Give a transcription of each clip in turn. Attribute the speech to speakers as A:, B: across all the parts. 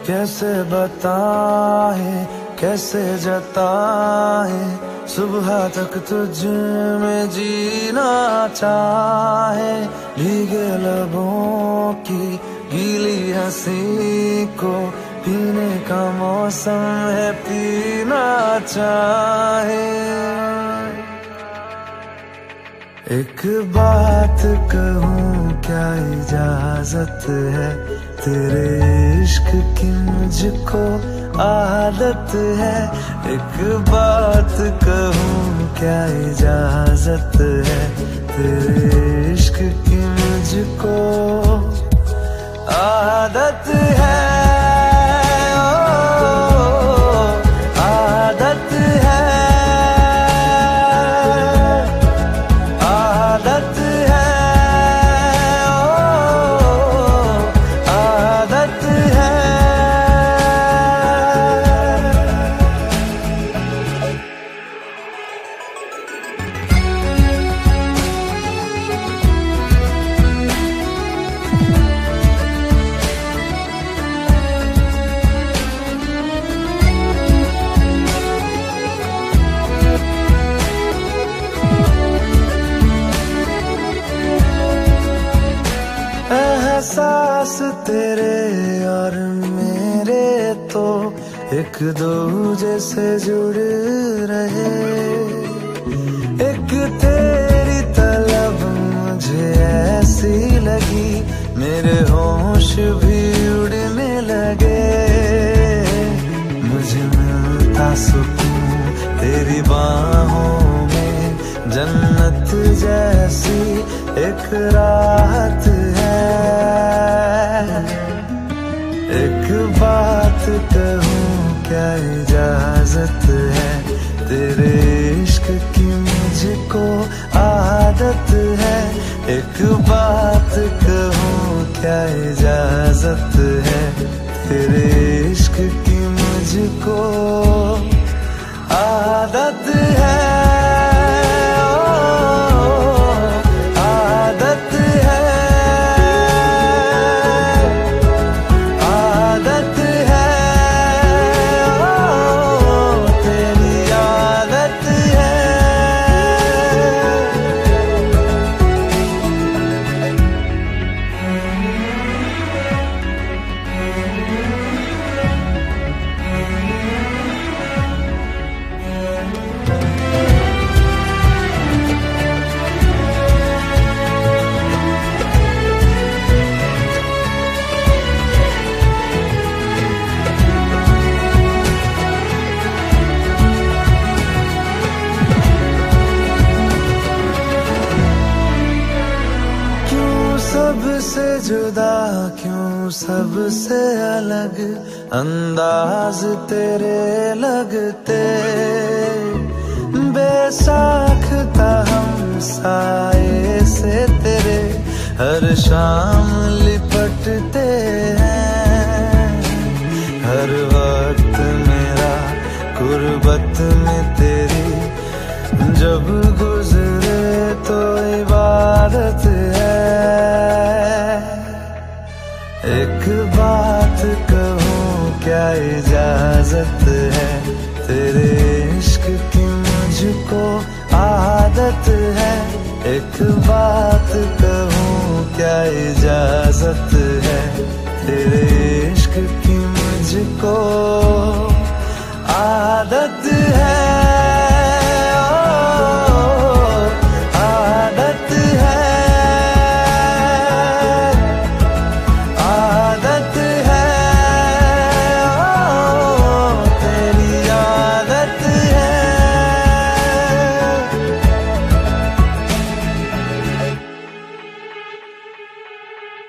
A: कैसे बताए कैसे जताए, सुबह तक तुझ में जीना चाहे। भीगे लबों की गीली हंसी को पीने का मौसम है, पीना चाहे। एक बात कहूँ क्या इजाजत है, तेरे इश्क की मुझको आदत है। एक बात कहूँ क्या इजाजत है, तेरे इश्क की मुझको आदत है। एहसास तेरे और मेरे तो एक दूजे से जुड़ रहे। एक तेरी तलब मुझे ऐसी लगी, मेरे होश भी उड़ने लगे। मुझे मिलता सुकून तेरी बाहों में, जन्नत जैसी एक राहत है। एक बात कहूँ क्या इजाजत है, तेरे इश्क की मुझको आदत है। एक बात कहूँ क्या इजाजत है, तेरे इश्क की मुझको आदत है। सबसे जुदा क्यों सबसे अलग अंदाज तेरे लगते। बेसाख्ता हम साए से तेरे हर शाम लिपटते हैं। हर वक्त मेरा गुर्बत में तेरी जब गुजरे तो इबादत है। एक बात कहूँ क्या इजाजत है, तेरे इश्क की मुझको आदत है। एक बात कहूँ क्या इजाजत है, तेरे इश्क की मुझको आदत है।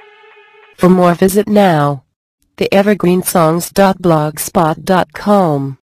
B: For more visit now, theevergreensongs.blogspot.com.